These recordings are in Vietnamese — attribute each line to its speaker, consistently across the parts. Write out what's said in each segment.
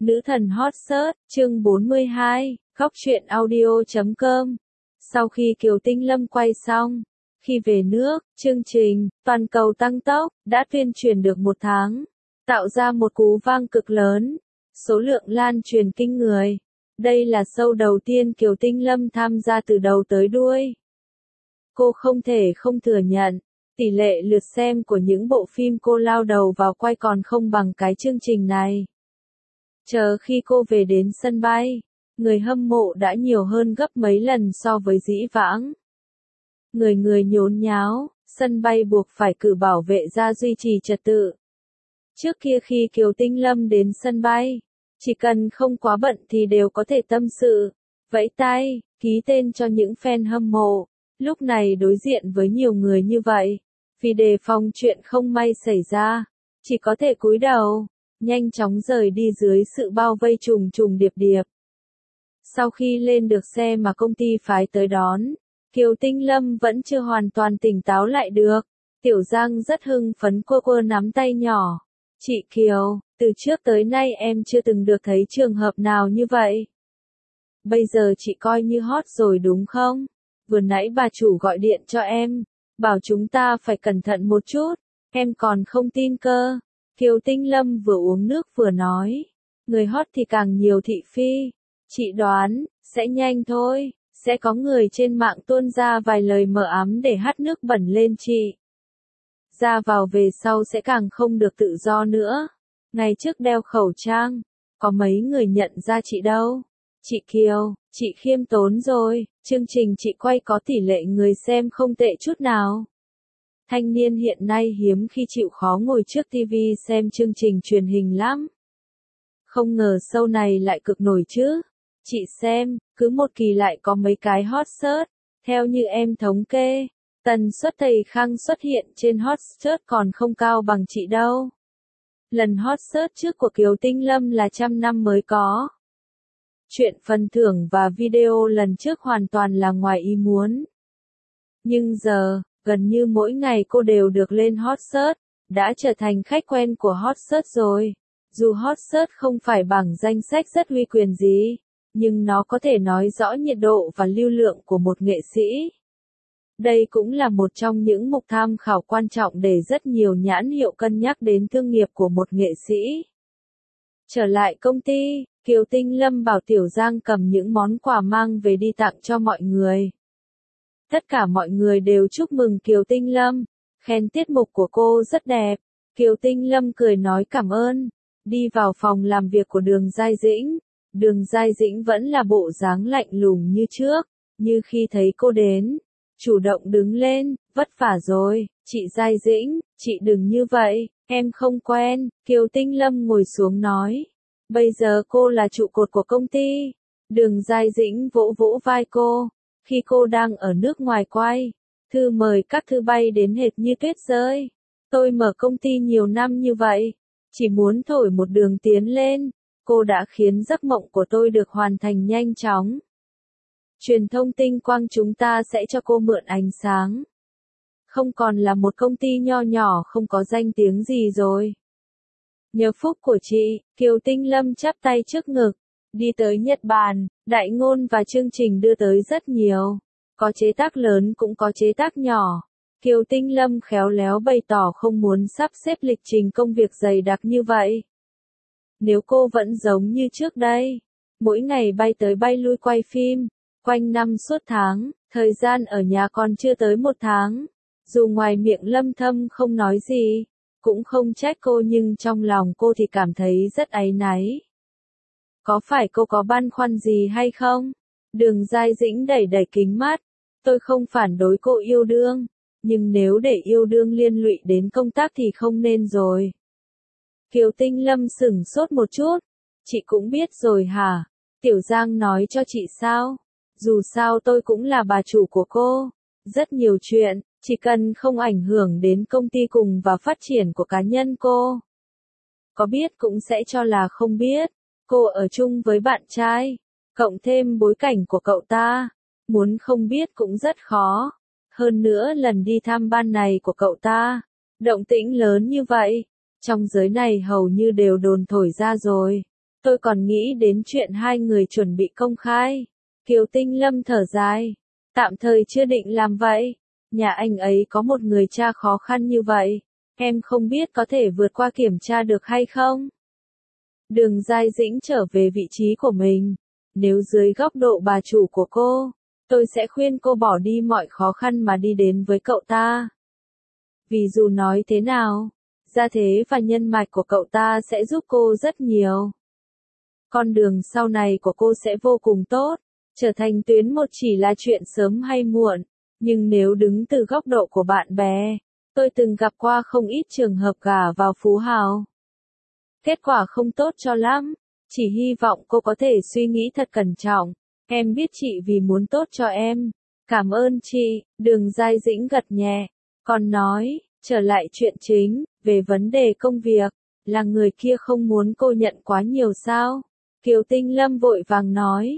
Speaker 1: Nữ thần hot search, chương 42, góc truyện audio.com. Sau khi Kiều Tinh Lâm quay xong, khi về nước, chương trình Toàn cầu tăng tốc đã tuyên truyền được 1 tháng, tạo ra một cú vang cực lớn, số lượng lan truyền kinh người. Đây là show đầu tiên Kiều Tinh Lâm tham gia từ đầu tới đuôi. Cô không thể không thừa nhận, tỷ lệ lượt xem của những bộ phim cô lao đầu vào quay còn không bằng cái chương trình này. Chờ khi cô về đến sân bay, người hâm mộ đã nhiều hơn gấp mấy lần so với dĩ vãng. Người người nhốn nháo, sân bay buộc phải cử bảo vệ ra duy trì trật tự. Trước kia khi Kiều Tinh Lâm đến sân bay, chỉ cần không quá bận thì đều có thể tâm sự, vẫy tay, ký tên cho những fan hâm mộ. Lúc này đối diện với nhiều người như vậy, vì đề phòng chuyện không may xảy ra, chỉ có thể cúi đầu, nhanh chóng rời đi dưới sự bao vây trùng trùng điệp điệp. Sau khi lên được xe mà công ty phái tới đón, Kiều Tinh Lâm vẫn chưa hoàn toàn tỉnh táo lại được. Tiểu Giang rất hưng phấn quơ nắm tay nhỏ. Chị Kiều, từ trước tới nay em chưa từng được thấy trường hợp nào như vậy. Bây giờ chị coi như hot rồi đúng không? Vừa nãy bà chủ gọi điện cho em, bảo chúng ta phải cẩn thận một chút, em còn không tin cơ. Kiều Tinh Lâm vừa uống nước vừa nói, người hot thì càng nhiều thị phi, chị đoán, sẽ nhanh thôi, sẽ có người trên mạng tuôn ra vài lời mờ ám để hắt nước bẩn lên chị. Ra vào về sau sẽ càng không được tự do nữa. Ngày trước đeo khẩu trang, có mấy người nhận ra chị đâu. Chị Kiều, chị khiêm tốn rồi, chương trình chị quay có tỷ lệ người xem không tệ chút nào. Thanh niên hiện nay hiếm khi chịu khó ngồi trước TV xem chương trình truyền hình lắm. Không ngờ show này lại cực nổi chứ. Chị xem, cứ một kỳ lại có mấy cái hot search. Theo như em thống kê, tần suất thầy Khang xuất hiện trên hot search còn không cao bằng chị đâu. Lần hot search trước của Kiều Tinh Lâm là 100 năm mới có. Chuyện phần thưởng và video lần trước hoàn toàn là ngoài ý muốn. Nhưng giờ, gần như mỗi ngày cô đều được lên hot search, đã trở thành khách quen của hot search rồi. Dù hot search không phải bảng danh sách rất uy quyền gì, nhưng nó có thể nói rõ nhiệt độ và lưu lượng của một nghệ sĩ. Đây cũng là một trong những mục tham khảo quan trọng để rất nhiều nhãn hiệu cân nhắc đến thương nghiệp của một nghệ sĩ. Trở lại công ty, Kiều Tinh Lâm bảo Tiểu Giang cầm những món quà mang về đi tặng cho mọi người. Tất cả mọi người đều chúc mừng Kiều Tinh Lâm, khen tiết mục của cô rất đẹp. Kiều Tinh Lâm cười nói cảm ơn, đi vào phòng làm việc của Đường Giai Dĩnh. Đường Giai Dĩnh vẫn là bộ dáng lạnh lùng như trước, như khi thấy cô đến, chủ động đứng lên, vất vả rồi, chị Giai Dĩnh, chị đừng như vậy, em không quen. Kiều Tinh Lâm ngồi xuống nói, bây giờ cô là trụ cột của công ty. Đường Giai Dĩnh vỗ vỗ vai cô, khi cô đang ở nước ngoài quay, thư mời các thư bay đến hệt như tuyết rơi. Tôi mở công ty nhiều năm như vậy, chỉ muốn thổi một đường tiến lên. Cô đã khiến giấc mộng của tôi được hoàn thành nhanh chóng. Truyền thông tinh quang chúng ta sẽ cho cô mượn ánh sáng. Không còn là một công ty nho nhỏ không có danh tiếng gì rồi. Nhờ phúc của chị, Kiều Tinh Lâm chắp tay trước ngực, đi tới Nhật Bản, đại ngôn và chương trình đưa tới rất nhiều. Có chế tác lớn cũng có chế tác nhỏ. Kiều Tinh Lâm khéo léo bày tỏ không muốn sắp xếp lịch trình công việc dày đặc như vậy. Nếu cô vẫn giống như trước đây, mỗi ngày bay tới bay lui quay phim, quanh năm suốt tháng, thời gian ở nhà còn chưa tới 1 tháng. Dù ngoài miệng Lâm Thâm không nói gì, cũng không trách cô nhưng trong lòng cô thì cảm thấy rất áy náy. Có phải cô có băn khoăn gì hay không? Đường Giai Dĩnh đẩy đẩy kính mắt, tôi không phản đối cô yêu đương, nhưng nếu để yêu đương liên lụy đến công tác thì không nên rồi. Kiều Tinh Lâm sửng sốt một chút, chị cũng biết rồi hả? Tiểu Giang nói cho chị sao? Dù sao tôi cũng là bà chủ của cô, rất nhiều chuyện, chỉ cần không ảnh hưởng đến công ty cùng và phát triển của cá nhân cô. Có biết cũng sẽ cho là không biết, cô ở chung với bạn trai, cộng thêm bối cảnh của cậu ta, muốn không biết cũng rất khó. Hơn nữa lần đi thăm ban này của cậu ta, động tĩnh lớn như vậy. Trong giới này hầu như đều đồn thổi ra rồi. Tôi còn nghĩ đến chuyện hai người chuẩn bị công khai. Kiều Tinh Lâm thở dài. Tạm thời chưa định làm vậy. Nhà anh ấy có một người cha khó khăn như vậy. Em không biết có thể vượt qua kiểm tra được hay không? Đường Giai Dĩnh trở về vị trí của mình. Nếu dưới góc độ bà chủ của cô, tôi sẽ khuyên cô bỏ đi mọi khó khăn mà đi đến với cậu ta. Vì dù nói thế nào, gia thế và nhân mạch của cậu ta sẽ giúp cô rất nhiều. Con đường sau này của cô sẽ vô cùng tốt. Trở thành tuyến một chỉ là chuyện sớm hay muộn. Nhưng nếu đứng từ góc độ của bạn bè, tôi từng gặp qua không ít trường hợp gả vào phú hào. Kết quả không tốt cho lắm. Chỉ hy vọng cô có thể suy nghĩ thật cẩn trọng. Em biết chị vì muốn tốt cho em. Cảm ơn chị. Đường Giai Dĩnh gật nhẹ. Còn nói, trở lại chuyện chính, về vấn đề công việc, là người kia không muốn cô nhận quá nhiều sao? Kiều Tinh Lâm vội vàng nói.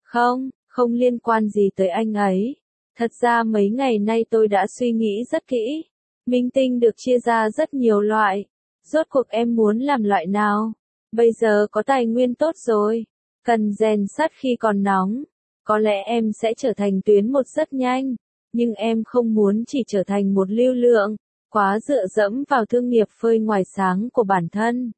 Speaker 1: Không liên quan gì tới anh ấy. Thật ra mấy ngày nay tôi đã suy nghĩ rất kỹ. Minh tinh được chia ra rất nhiều loại. Rốt cuộc em muốn làm loại nào? Bây giờ có tài nguyên tốt rồi. Cần rèn sắt khi còn nóng. Có lẽ em sẽ trở thành tuyến một rất nhanh. Nhưng em không muốn chỉ trở thành một lưu lượng, quá dựa dẫm vào thương nghiệp phơi ngoài sáng của bản thân.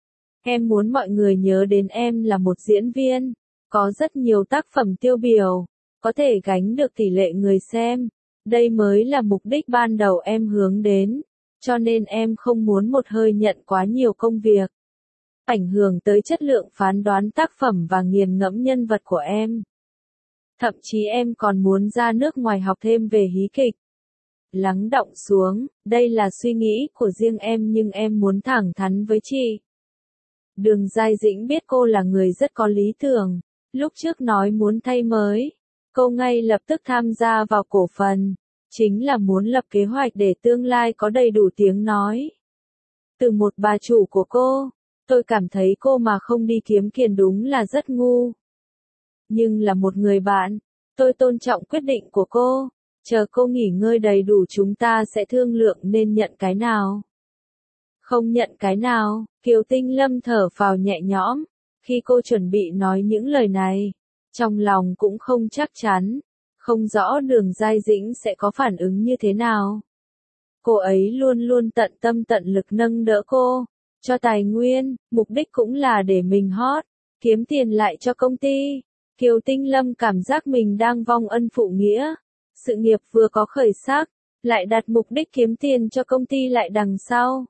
Speaker 1: Em muốn mọi người nhớ đến em là một diễn viên, có rất nhiều tác phẩm tiêu biểu, có thể gánh được tỷ lệ người xem. Đây mới là mục đích ban đầu em hướng đến, cho nên em không muốn một hơi nhận quá nhiều công việc. Ảnh hưởng tới chất lượng phán đoán tác phẩm và nghiền ngẫm nhân vật của em. Thậm chí em còn muốn ra nước ngoài học thêm về hí kịch. Lắng đọng xuống, đây là suy nghĩ của riêng em nhưng em muốn thẳng thắn với chị. Đường Giai Dĩnh biết cô là người rất có lý tưởng. Lúc trước nói muốn thay mới, cô ngay lập tức tham gia vào cổ phần. Chính là muốn lập kế hoạch để tương lai có đầy đủ tiếng nói. Từ một bà chủ của cô, tôi cảm thấy cô mà không đi kiếm tiền đúng là rất ngu. Nhưng là một người bạn, tôi tôn trọng quyết định của cô. Chờ cô nghỉ ngơi đầy đủ chúng ta sẽ thương lượng nên nhận cái nào. Không nhận cái nào, Kiều Tinh Lâm thở phào nhẹ nhõm. Khi cô chuẩn bị nói những lời này, trong lòng cũng không chắc chắn. Không rõ Đường Giai Dĩnh sẽ có phản ứng như thế nào. Cô ấy luôn luôn tận tâm tận lực nâng đỡ cô, cho tài nguyên, mục đích cũng là để mình hot, kiếm tiền lại cho công ty. Kiều Tinh Lâm cảm giác mình đang vong ân phụ nghĩa. Sự nghiệp vừa có khởi sắc, lại đặt mục đích kiếm tiền cho công ty lại đằng sau.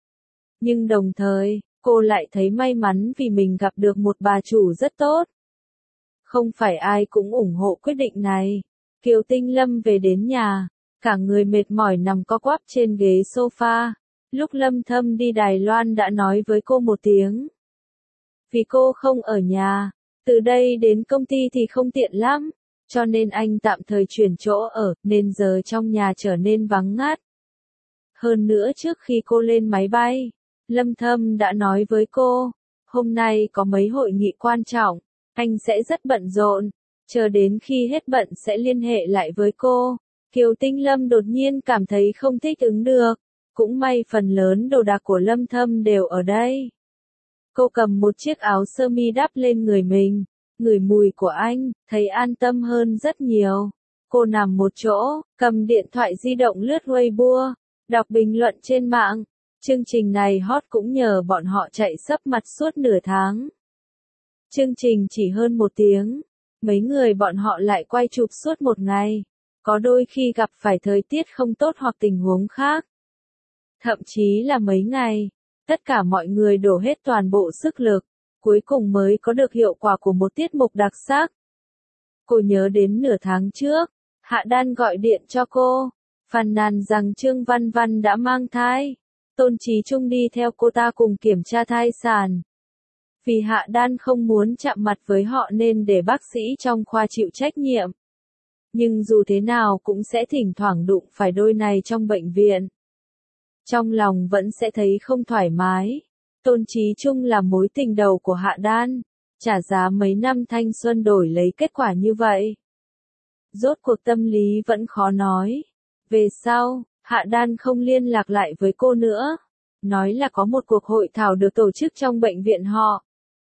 Speaker 1: Nhưng đồng thời, cô lại thấy may mắn vì mình gặp được một bà chủ rất tốt. Không phải ai cũng ủng hộ quyết định này. Kiều Tinh Lâm về đến nhà, cả người mệt mỏi nằm co quắp trên ghế sofa. Lúc Lâm Thâm đi Đài Loan đã nói với cô một tiếng. Vì cô không ở nhà, từ đây đến công ty thì không tiện lắm, cho nên anh tạm thời chuyển chỗ ở, nên giờ trong nhà trở nên vắng ngắt. Hơn nữa trước khi cô lên máy bay, Lâm Thâm đã nói với cô, hôm nay có mấy hội nghị quan trọng, anh sẽ rất bận rộn, chờ đến khi hết bận sẽ liên hệ lại với cô. Kiều Tinh Lâm đột nhiên cảm thấy không thích ứng được, cũng may phần lớn đồ đạc của Lâm Thâm đều ở đây. Cô cầm một chiếc áo sơ mi đắp lên người mình, ngửi mùi của anh, thấy an tâm hơn rất nhiều. Cô nằm một chỗ, cầm điện thoại di động lướt Weibo, đọc bình luận trên mạng. Chương trình này hot cũng nhờ bọn họ chạy sấp mặt suốt nửa tháng. Chương trình chỉ hơn 1 tiếng, mấy người bọn họ lại quay chụp suốt 1 ngày. Có đôi khi gặp phải thời tiết không tốt hoặc tình huống khác. Thậm chí là mấy ngày, tất cả mọi người đổ hết toàn bộ sức lực, cuối cùng mới có được hiệu quả của một tiết mục đặc sắc. Cô nhớ đến nửa tháng trước, Hạ Đan gọi điện cho cô, phàn nàn rằng Trương Văn Văn đã mang thai. Tôn Chí Trung đi theo cô ta cùng kiểm tra thai sản. Vì Hạ Đan không muốn chạm mặt với họ nên để bác sĩ trong khoa chịu trách nhiệm. Nhưng dù thế nào cũng sẽ thỉnh thoảng đụng phải đôi này trong bệnh viện. Trong lòng vẫn sẽ thấy không thoải mái. Tôn Chí Trung là mối tình đầu của Hạ Đan, trả giá mấy năm thanh xuân đổi lấy kết quả như vậy. Rốt cuộc tâm lý vẫn khó nói. Về sau, Hạ Đan không liên lạc lại với cô nữa. Nói là có một cuộc hội thảo được tổ chức trong bệnh viện họ.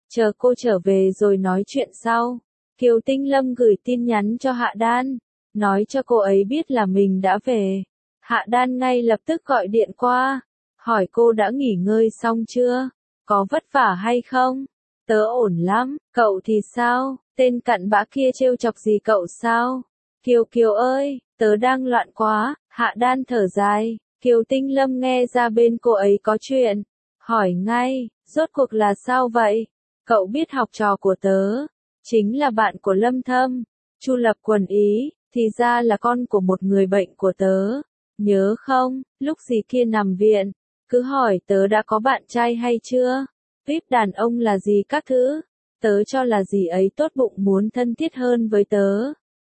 Speaker 1: chờ cô trở về rồi nói chuyện sau. Kiều Tinh Lâm gửi tin nhắn cho Hạ Đan, nói cho cô ấy biết là mình đã về. Hạ Đan ngay lập tức gọi điện qua, hỏi cô đã nghỉ ngơi xong chưa, có vất vả hay không? Tớ ổn lắm, cậu thì sao, tên cặn bã kia trêu chọc gì cậu sao? Kiều Kiều ơi, tớ đang loạn quá, Hạ Đan thở dài. Kiều Tinh Lâm nghe ra bên cô ấy có chuyện, hỏi ngay, rốt cuộc là sao vậy? Cậu biết học trò của tớ, chính là bạn của Lâm Thâm, Chu Lập Quần ý, thì ra là con của một người bệnh của tớ. Nhớ không, lúc gì kia nằm viện, cứ hỏi tớ đã có bạn trai hay chưa? Vip đàn ông là gì các thứ, tớ cho là gì ấy tốt bụng muốn thân thiết hơn với tớ.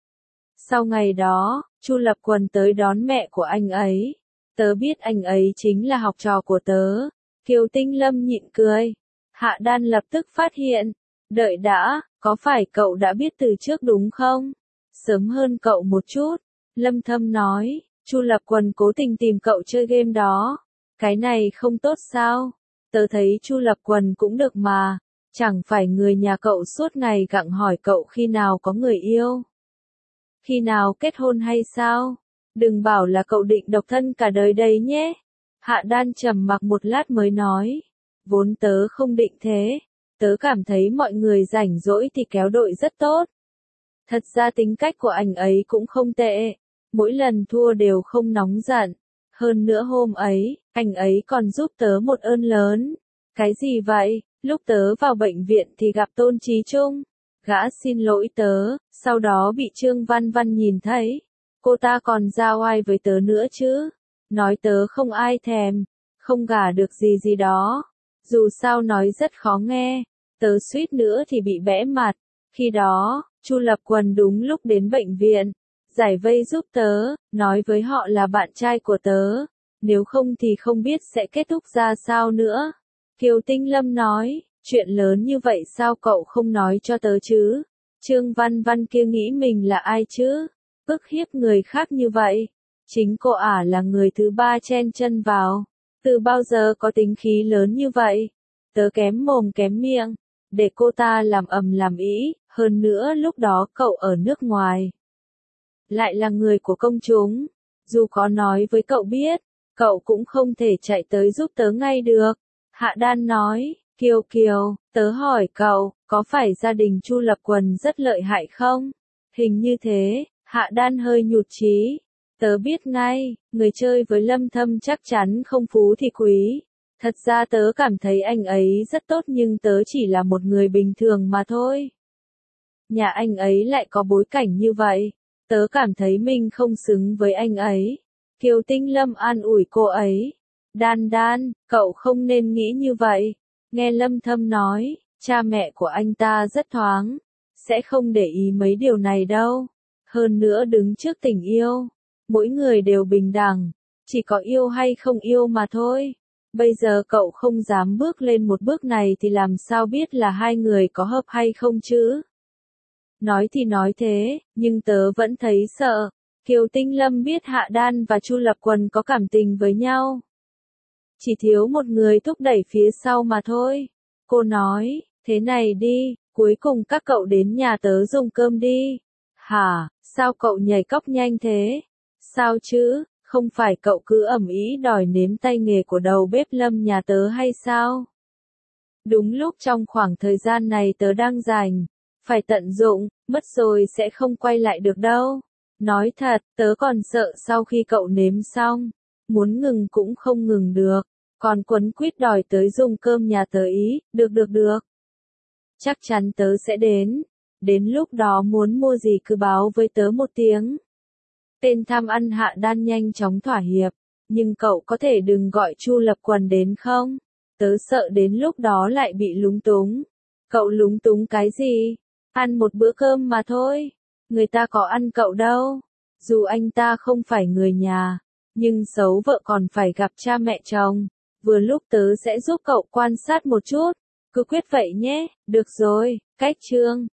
Speaker 1: Sau ngày đó, Chu Lập Quần tới đón mẹ của anh ấy. Tớ biết anh ấy chính là học trò của tớ. Kiều Tinh Lâm nhịn cười. Hạ Đan lập tức phát hiện. Đợi đã, có phải cậu đã biết từ trước đúng không? Sớm hơn cậu một chút. Lâm Thâm nói, Chu Lập Quần cố tình tìm cậu chơi game đó. Cái này không tốt sao? Tớ thấy Chu Lập Quần cũng được mà. Chẳng phải người nhà cậu suốt ngày gặng hỏi cậu khi nào có người yêu. Khi nào kết hôn hay sao? Đừng bảo là cậu định độc thân cả đời đây nhé. Hạ Đan trầm mặc một lát mới nói. Vốn tớ không định thế. Tớ cảm thấy mọi người rảnh rỗi thì kéo đội rất tốt. Thật ra tính cách của anh ấy cũng không tệ. Mỗi lần thua đều không nóng giận. Hơn nữa hôm ấy, anh ấy còn giúp tớ một ơn lớn. Cái gì vậy? Lúc tớ vào bệnh viện thì gặp Tôn Chí Trung. Gã xin lỗi tớ, sau đó bị Trương Văn Văn nhìn thấy. Cô ta còn ra oai với tớ nữa chứ. Nói tớ không ai thèm, không gả được gì gì đó. Dù sao nói rất khó nghe, tớ suýt nữa thì bị bẽ mặt. Khi đó, Chu Lập Quần đúng lúc đến bệnh viện, giải vây giúp tớ, nói với họ là bạn trai của tớ. Nếu không thì không biết sẽ kết thúc ra sao nữa. Kiều Tinh Lâm nói, chuyện lớn như vậy sao cậu không nói cho tớ chứ? Trương Văn Văn kia nghĩ mình là ai chứ? Ức hiếp người khác như vậy. Chính cô ả là người thứ ba chen chân vào. Từ bao giờ có tính khí lớn như vậy? Tớ kém mồm kém miệng. Để cô ta làm ầm làm ĩ. Hơn nữa lúc đó cậu ở nước ngoài. Lại là người của công chúng. Dù có nói với cậu biết, cậu cũng không thể chạy tới giúp tớ ngay được. Hạ Đan nói, Kiều Kiều, tớ hỏi cậu, có phải gia đình Chu Lập Quần rất lợi hại không? Hình như thế. Hạ Đan hơi nhụt chí. Tớ biết ngay, người chơi với Lâm Thâm chắc chắn không phú thì quý. Thật ra tớ cảm thấy anh ấy rất tốt nhưng tớ chỉ là một người bình thường mà thôi. Nhà anh ấy lại có bối cảnh như vậy. Tớ cảm thấy mình không xứng với anh ấy. Kiều Tinh Lâm an ủi cô ấy. Đan Đan, cậu không nên nghĩ như vậy. Nghe Lâm Thâm nói, cha mẹ của anh ta rất thoáng. Sẽ không để ý mấy điều này đâu. Hơn nữa đứng trước tình yêu, mỗi người đều bình đẳng, chỉ có yêu hay không yêu mà thôi. Bây giờ cậu không dám bước lên một bước này thì làm sao biết là hai người có hợp hay không chứ? Nói thì nói thế, nhưng tớ vẫn thấy sợ. Kiều Tinh Lâm biết Hạ Đan và Chu Lập Quần có cảm tình với nhau. Chỉ thiếu một người thúc đẩy phía sau mà thôi. Cô nói, thế này đi, cuối cùng các cậu đến nhà tớ dùng cơm đi. Hả, sao cậu nhảy cóc nhanh thế? Sao chứ, không phải cậu cứ ầm ĩ đòi nếm tay nghề của đầu bếp Lâm nhà tớ hay sao? Đúng lúc trong khoảng thời gian này tớ đang rảnh, phải tận dụng, mất rồi sẽ không quay lại được đâu. Nói thật, tớ còn sợ sau khi cậu nếm xong, muốn ngừng cũng không ngừng được, còn quấn quýt đòi tới dùng cơm nhà tớ ý, được. Chắc chắn tớ sẽ đến lúc đó muốn mua gì cứ báo với tớ một tiếng. Tên tham ăn Hạ Đan nhanh chóng thỏa hiệp, nhưng cậu có thể đừng gọi Chu Lập Quần đến không? Tớ sợ đến lúc đó lại bị lúng túng. Cậu lúng túng cái gì? Ăn một bữa cơm mà thôi. Người ta có ăn cậu đâu. Dù anh ta không phải người nhà, nhưng xấu vợ còn phải gặp cha mẹ chồng. Vừa lúc tớ sẽ giúp cậu quan sát một chút. Cứ quyết vậy nhé. Được rồi, cách chương.